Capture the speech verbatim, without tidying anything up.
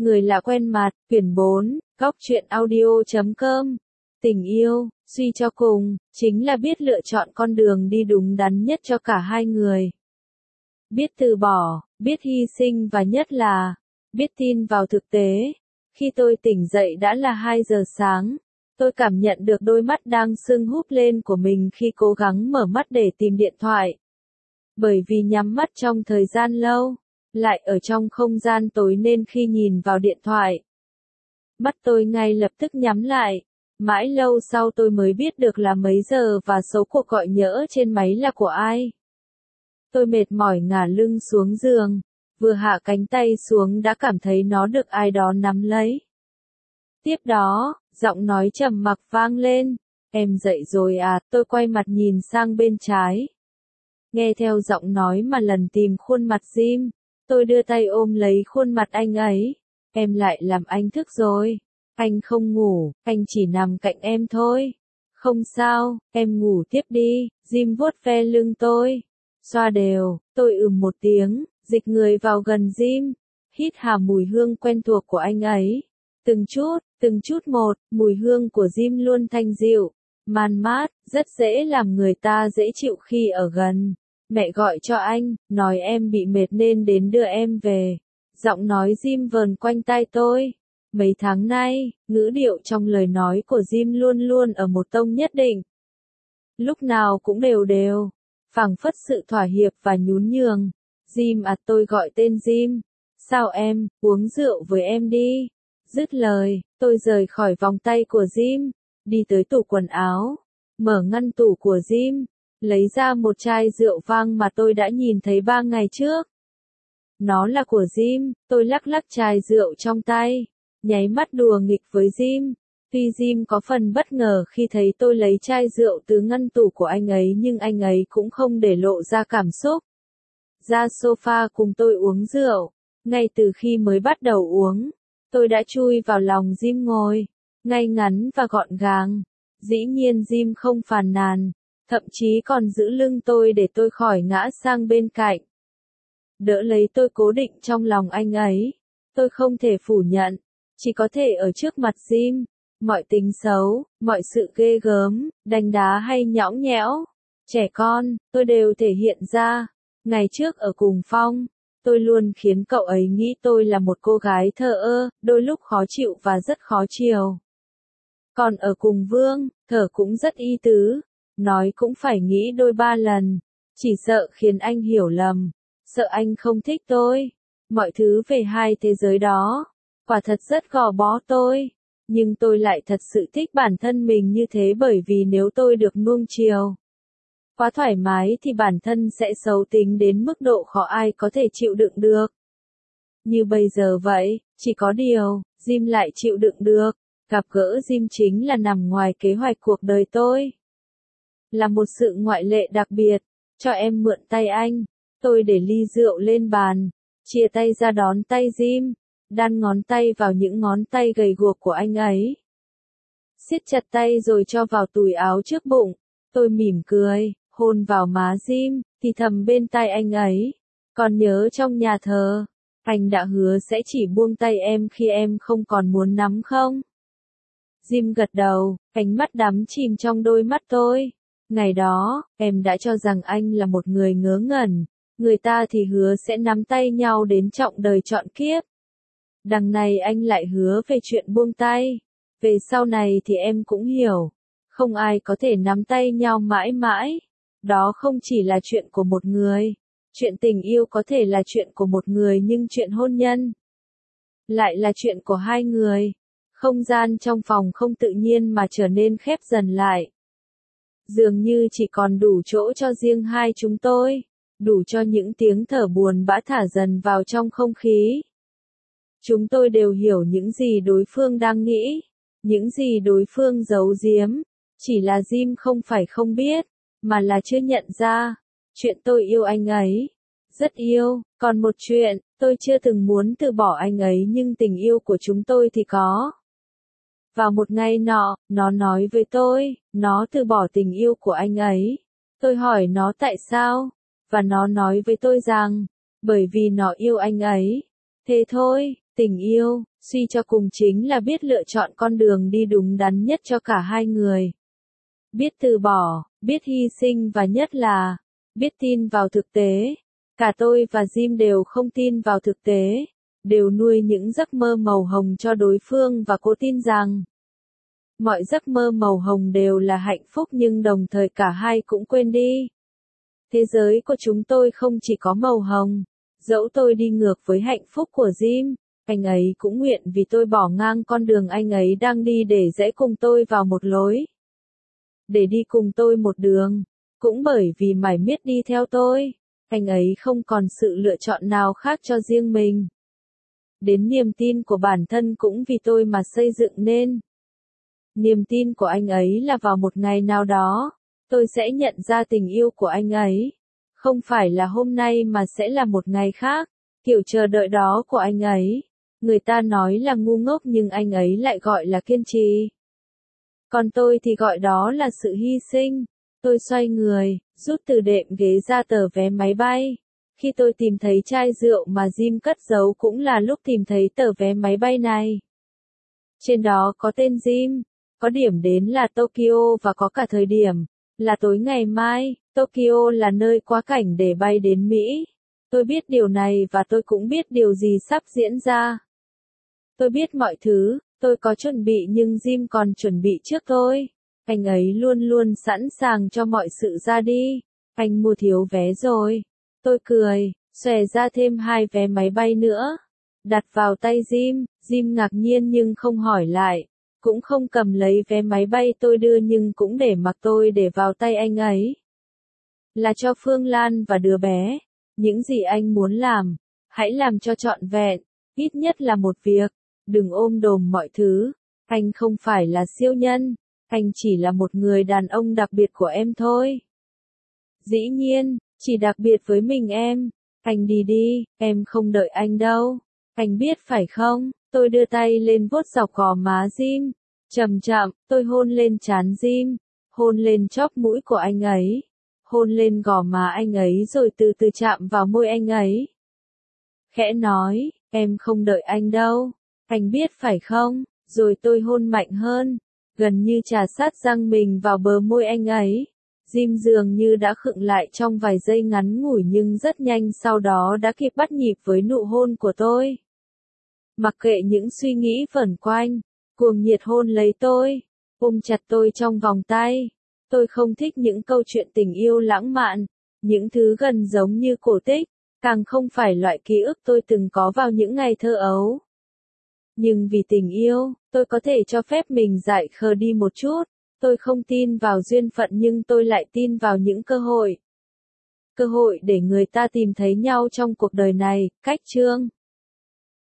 Người lạ quen mặt, quyển bốn, góc truyện audio chấm com. Tình yêu, suy cho cùng, chính là biết lựa chọn con đường đi đúng đắn nhất cho cả hai người. Biết từ bỏ, biết hy sinh và nhất là, biết tin vào thực tế. Khi tôi tỉnh dậy đã là hai giờ sáng. Tôi cảm nhận được đôi mắt đang sưng húp lên của mình khi cố gắng mở mắt để tìm điện thoại. Bởi vì nhắm mắt trong thời gian lâu, lại ở trong không gian tối nên khi nhìn vào điện thoại, mắt tôi ngay lập tức nhắm lại. Mãi lâu sau tôi mới biết được là mấy giờ và số cuộc gọi nhỡ trên máy là của ai. Tôi mệt mỏi ngả lưng xuống giường, vừa hạ cánh tay xuống đã cảm thấy nó được ai đó nắm lấy. Tiếp đó, giọng nói trầm mặc vang lên, "Em dậy rồi à?" Tôi quay mặt nhìn sang bên trái. Nghe theo giọng nói mà lần tìm khuôn mặt Jim, tôi đưa tay ôm lấy khuôn mặt anh ấy. "Em lại làm anh thức rồi. Anh không ngủ, anh chỉ nằm cạnh em thôi." "Không sao, em ngủ tiếp đi." Jim vuốt ve lưng tôi, xoa đều. Tôi ừm một tiếng, dịch người vào gần Jim, hít hà mùi hương quen thuộc của anh ấy. Từng chút, từng chút một, mùi hương của Jim luôn thanh dịu, man mát, rất dễ làm người ta dễ chịu khi ở gần. "Mẹ gọi cho anh, nói em bị mệt nên đến đưa em về." Giọng nói Jim vờn quanh tai tôi. Mấy tháng nay, ngữ điệu trong lời nói của Jim luôn luôn ở một tông nhất định. Lúc nào cũng đều đều, phảng phất sự thỏa hiệp và nhún nhường. "Jim à," tôi gọi tên Jim. "Sao em, uống rượu với em đi." Dứt lời, tôi rời khỏi vòng tay của Jim, đi tới tủ quần áo, mở ngăn tủ của Jim, lấy ra một chai rượu vang mà tôi đã nhìn thấy ba ngày trước. Nó là của Jim. Tôi lắc lắc chai rượu trong tay, nháy mắt đùa nghịch với Jim. Tuy Jim có phần bất ngờ khi thấy tôi lấy chai rượu từ ngăn tủ của anh ấy nhưng anh ấy cũng không để lộ ra cảm xúc. Ra sofa cùng tôi uống rượu. Ngay từ khi mới bắt đầu uống, tôi đã chui vào lòng Jim ngồi, ngay ngắn và gọn gàng. Dĩ nhiên Jim không phàn nàn, thậm chí còn giữ lưng tôi để tôi khỏi ngã sang bên cạnh. Đỡ lấy tôi cố định trong lòng anh ấy. Tôi không thể phủ nhận, chỉ có thể ở trước mặt Jim, mọi tính xấu, mọi sự ghê gớm, đánh đá hay nhõng nhẽo, trẻ con, tôi đều thể hiện ra. Ngày trước ở cùng Phong, tôi luôn khiến cậu ấy nghĩ tôi là một cô gái thờ ơ, đôi lúc khó chịu và rất khó chiều. Còn ở cùng Vương, thở cũng rất y tứ, nói cũng phải nghĩ đôi ba lần, chỉ sợ khiến anh hiểu lầm, sợ anh không thích tôi. Mọi thứ về hai thế giới đó, quả thật rất gò bó tôi, nhưng tôi lại thật sự thích bản thân mình như thế bởi vì nếu tôi được nuông chiều quá thoải mái thì bản thân sẽ xấu tính đến mức độ khó ai có thể chịu đựng được. Như bây giờ vậy, chỉ có điều, Jim lại chịu đựng được. Gặp gỡ Jim chính là nằm ngoài kế hoạch cuộc đời tôi. Là một sự ngoại lệ đặc biệt. "Cho em mượn tay anh." Tôi để ly rượu lên bàn, chia tay ra đón tay Jim, đan ngón tay vào những ngón tay gầy guộc của anh ấy. Siết chặt tay rồi cho vào túi áo trước bụng. Tôi mỉm cười, hôn vào má Jim, thì thầm bên tai anh ấy. "Còn nhớ trong nhà thờ, anh đã hứa sẽ chỉ buông tay em khi em không còn muốn nắm không?" Jim gật đầu, ánh mắt đắm chìm trong đôi mắt tôi. "Ngày đó, em đã cho rằng anh là một người ngớ ngẩn, người ta thì hứa sẽ nắm tay nhau đến trọn đời trọn kiếp. Đằng này anh lại hứa về chuyện buông tay. Về sau này thì em cũng hiểu, không ai có thể nắm tay nhau mãi mãi. Đó không chỉ là chuyện của một người. Chuyện tình yêu có thể là chuyện của một người nhưng chuyện hôn nhân lại là chuyện của hai người." Không gian trong phòng không tự nhiên mà trở nên khép dần lại. Dường như chỉ còn đủ chỗ cho riêng hai chúng tôi, đủ cho những tiếng thở buồn bã thả dần vào trong không khí. Chúng tôi đều hiểu những gì đối phương đang nghĩ, những gì đối phương giấu giếm, chỉ là Jim không phải không biết, mà là chưa nhận ra. Chuyện tôi yêu anh ấy, rất yêu, còn một chuyện, tôi chưa từng muốn từ bỏ anh ấy nhưng tình yêu của chúng tôi thì có. Vào một ngày nọ, nó nói với tôi, nó từ bỏ tình yêu của anh ấy. Tôi hỏi nó tại sao, và nó nói với tôi rằng, bởi vì nó yêu anh ấy. Thế thôi, Tình yêu, suy cho cùng chính là biết lựa chọn con đường đi đúng đắn nhất cho cả hai người. Biết từ bỏ, biết hy sinh và nhất là, biết tin vào thực tế. Cả tôi và Jim đều không tin vào thực tế, đều nuôi những giấc mơ màu hồng cho đối phương và cố tin rằng mọi giấc mơ màu hồng đều là hạnh phúc nhưng đồng thời cả hai cũng quên đi. Thế giới của chúng tôi không chỉ có màu hồng, dẫu tôi đi ngược với hạnh phúc của Jim, anh ấy cũng nguyện vì tôi bỏ ngang con đường anh ấy đang đi để rẽ cùng tôi vào một lối. Để đi cùng tôi một đường, cũng bởi vì mải miết đi theo tôi, anh ấy không còn sự lựa chọn nào khác cho riêng mình. Đến niềm tin của bản thân cũng vì tôi mà xây dựng nên. Niềm tin của anh ấy là vào một ngày nào đó, tôi sẽ nhận ra tình yêu của anh ấy. Không phải là hôm nay mà sẽ là một ngày khác, kiểu chờ đợi đó của anh ấy. Người ta nói là ngu ngốc nhưng anh ấy lại gọi là kiên trì. Còn tôi thì gọi đó là sự hy sinh. Tôi xoay người, rút từ đệm ghế ra tờ vé máy bay. Khi tôi tìm thấy chai rượu mà Jim cất giấu cũng là lúc tìm thấy tờ vé máy bay này. Trên đó có tên Jim, có điểm đến là Tokyo và có cả thời điểm, là tối ngày mai. Tokyo là nơi quá cảnh để bay đến Mỹ. Tôi biết điều này và tôi cũng biết điều gì sắp diễn ra. Tôi biết mọi thứ, tôi có chuẩn bị nhưng Jim còn chuẩn bị trước tôi. Anh ấy luôn luôn sẵn sàng cho mọi sự ra đi. Anh mua thiếu vé rồi. Tôi cười, xòe ra thêm hai vé máy bay nữa. Đặt vào tay Jim, Jim ngạc nhiên nhưng không hỏi lại. Cũng không cầm lấy vé máy bay tôi đưa nhưng cũng để mặc tôi để vào tay anh ấy. Là cho Phương Lan và đứa bé. Những gì anh muốn làm, hãy làm cho trọn vẹn, ít nhất là một việc. Đừng ôm đồm mọi thứ. Anh không phải là siêu nhân. Anh chỉ là một người đàn ông đặc biệt của em thôi. Dĩ nhiên, chỉ đặc biệt với mình em. Anh đi đi, em không đợi anh đâu. Anh biết phải không? Tôi đưa tay lên vuốt dọc gò má Jim. Chậm chậm, tôi hôn lên trán Jim. Hôn lên chóp mũi của anh ấy. Hôn lên gò má anh ấy rồi từ từ chạm vào môi anh ấy. Khẽ nói, em không đợi anh đâu. Anh biết phải không? Rồi tôi hôn mạnh hơn. Gần như chà sát răng mình vào bờ môi anh ấy. Jim dường như đã khựng lại trong vài giây ngắn ngủi nhưng rất nhanh sau đó đã kịp bắt nhịp với nụ hôn của tôi. Mặc kệ những suy nghĩ vẩn quanh, cuồng nhiệt hôn lấy tôi, ôm chặt tôi trong vòng tay. Tôi không thích những câu chuyện tình yêu lãng mạn, những thứ gần giống như cổ tích, càng không phải loại ký ức tôi từng có vào những ngày thơ ấu. Nhưng vì tình yêu, tôi có thể cho phép mình dại khờ đi một chút. Tôi không tin vào duyên phận nhưng tôi lại tin vào những cơ hội. Cơ hội để người ta tìm thấy nhau trong cuộc đời này, cách chương.